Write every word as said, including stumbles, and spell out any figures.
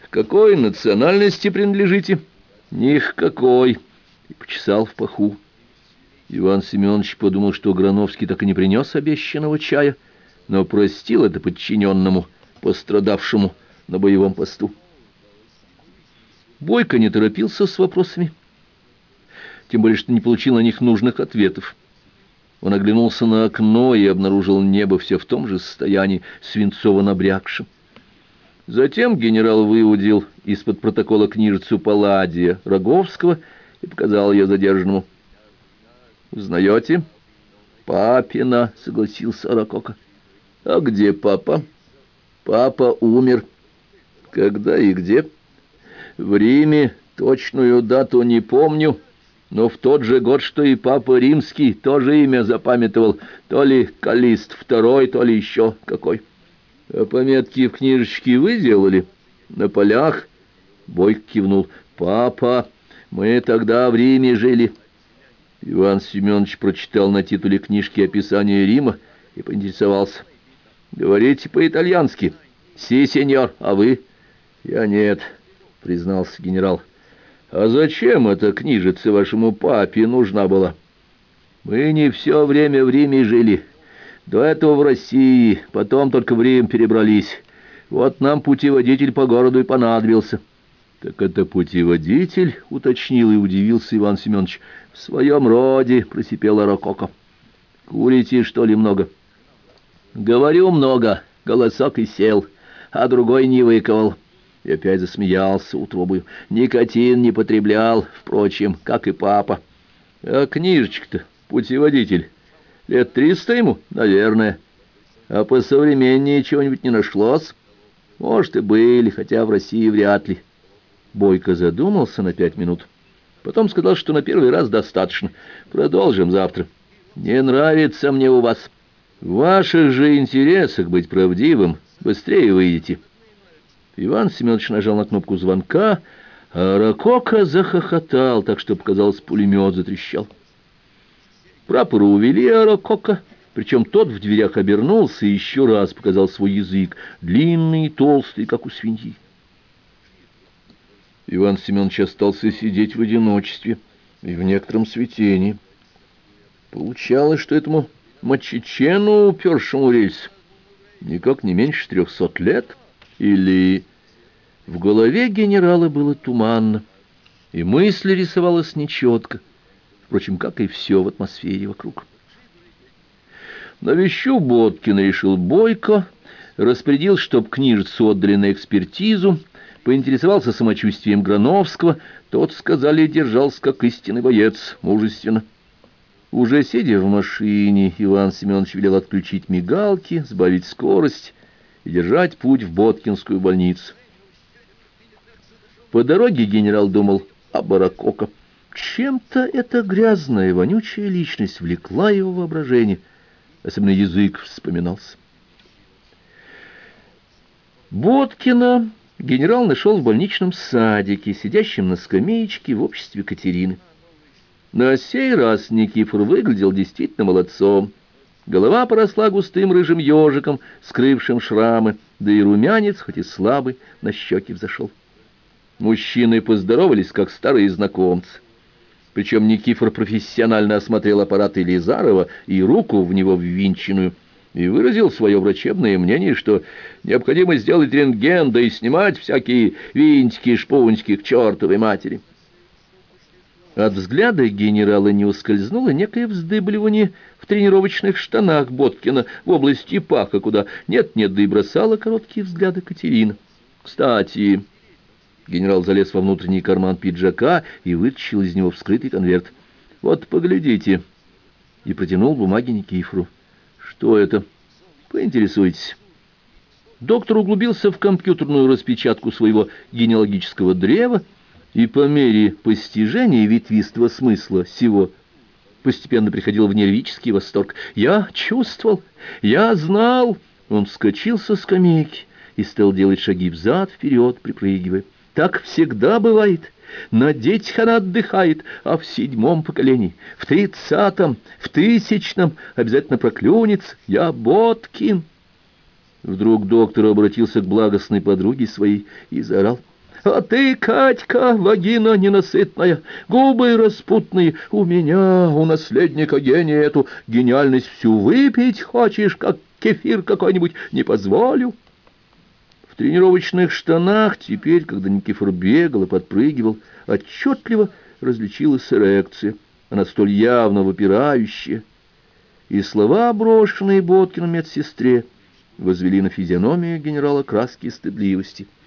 какой национальности принадлежите? Ни к какой. И почесал в паху. Иван Семенович подумал, что Грановский так и не принес обещанного чая, но простил это подчиненному, пострадавшему на боевом посту. Бойко не торопился с вопросами, тем более что не получил на них нужных ответов. Он оглянулся на окно и обнаружил небо все в том же состоянии, свинцово набрякшем. Затем генерал выудил из-под протокола книжицу Палладия Роговского и показал ее задержанному. «Узнаете?» «Папина», — согласился Рококо. «А где папа?» «Папа умер». «Когда и где?» «В Риме. Точную дату не помню, но в тот же год, что и папа римский, тоже имя запамятовал. То ли Каллист второй, то ли еще какой». «А пометки в книжечке вы делали?» «На полях?» Бойко кивнул. «Папа, мы тогда в Риме жили». Иван Семенович прочитал на титуле книжки описание Рима и поинтересовался. «Говорите по-итальянски?» «Си, сеньор, а вы?» «Я нет», — признался генерал. «А зачем эта книжица вашему папе нужна была?» «Мы не все время в Риме жили. До этого в России, потом только в Рим перебрались. Вот нам путеводитель по городу и понадобился». «Так это путеводитель?» — уточнил и удивился Иван Семенович. «В своем роде», — просипела Рококо. «Курите, что ли, много?» «Говорю много», — голосок и сел, а другой не выковал. И опять засмеялся утробою. «Никотин не потреблял, впрочем, как и папа». «А книжечка-то, путеводитель, лет триста ему, наверное. А посовременнее чего-нибудь не нашлось?» «Может, и были, хотя в России вряд ли». Бойко задумался на пять минут. Потом сказал, что на первый раз достаточно. Продолжим завтра. «Не нравится мне у вас. В ваших же интересах быть правдивым. Быстрее выйдете». Иван Семенович нажал на кнопку звонка, а Рококо захохотал, так что, показалось, пулемет затрещал. Прапора увели, а Рококо, причем тот в дверях обернулся и еще раз показал свой язык, длинный и толстый, как у свиньи. Иван Семенович остался сидеть в одиночестве и в некотором смятении. Получалось, что этому мочечену, упершему рельс, никак не меньше трехсот лет, или... В голове генерала было туманно, и мысль рисовалась нечетко, впрочем, как и все в атмосфере вокруг. Навещу Боткина решил Бойко, распорядил, чтоб книжицу отдали на экспертизу, поинтересовался самочувствием Грановского. Тот, сказали, держался как истинный боец, мужественно. Уже сидя в машине, Иван Семенович велел отключить мигалки, сбавить скорость и держать путь в Боткинскую больницу. По дороге генерал думал о Рококо. Чем-то эта грязная, вонючая личность влекла его воображение, особенно язык вспоминался. Боткина генерал нашел в больничном садике, сидящем на скамеечке в обществе Катерины. На сей раз Никифор выглядел действительно молодцом. Голова поросла густым рыжим ежиком, скрывшим шрамы, да и румянец, хоть и слабый, на щеки взошел. Мужчины поздоровались, как старые знакомцы. Причем Никифор профессионально осмотрел аппарат Елизарова и руку в него ввинченную, и выразил свое врачебное мнение, что необходимо сделать рентген, да и снимать всякие винтики-шпунтики к чертовой матери. От взгляда генерала не ускользнуло некое вздыбливание в тренировочных штанах Боткина в области паха, куда нет-нет, да и бросала короткие взгляды Катерина. Кстати... Генерал залез во внутренний карман пиджака и вытащил из него вскрытый конверт. «Вот, поглядите!» И протянул бумаги Никифору. «Что это?» «Поинтересуйтесь». Доктор углубился в компьютерную распечатку своего генеалогического древа, и по мере постижения ветвистого смысла сего постепенно приходил в нервический восторг. «Я чувствовал! Я знал!» Он вскочил со скамейки и стал делать шаги взад-вперед, припрыгивая. Так всегда бывает. На детях она отдыхает, а в седьмом поколении, в тридцатом, в тысячном обязательно проклюнется. Я Боткин. Вдруг доктор обратился к благостной подруге своей и заорал: А ты, Катька, вагина ненасытная, губы распутные, у меня, у наследника гения эту гениальность всю выпить хочешь, как кефир какой-нибудь, не позволю». В тренировочных штанах теперь, когда Никифор бегал и подпрыгивал, отчетливо различилась эрекция, она столь явно выпирающая, и слова, брошенные Боткиным медсестре, возвели на физиономию генерала краски стыдливости.